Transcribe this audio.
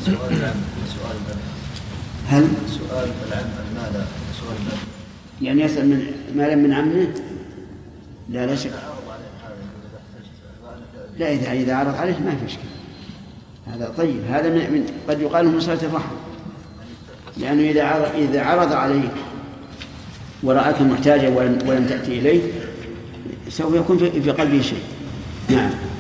سؤال العم سؤال البدء. هل سؤال العم ماذا سؤال البدء؟ يعني يسأل من مالا من عمه؟ لا شك. لا إذا عرض عليه ما في إشكال. هذا طيب، هذا من قد يقال من صلة الرحم، لأنه إذا عرض عليك ورأك محتاجا ولم تأتي إليه سوف يكون في قلبه شيء. نعم.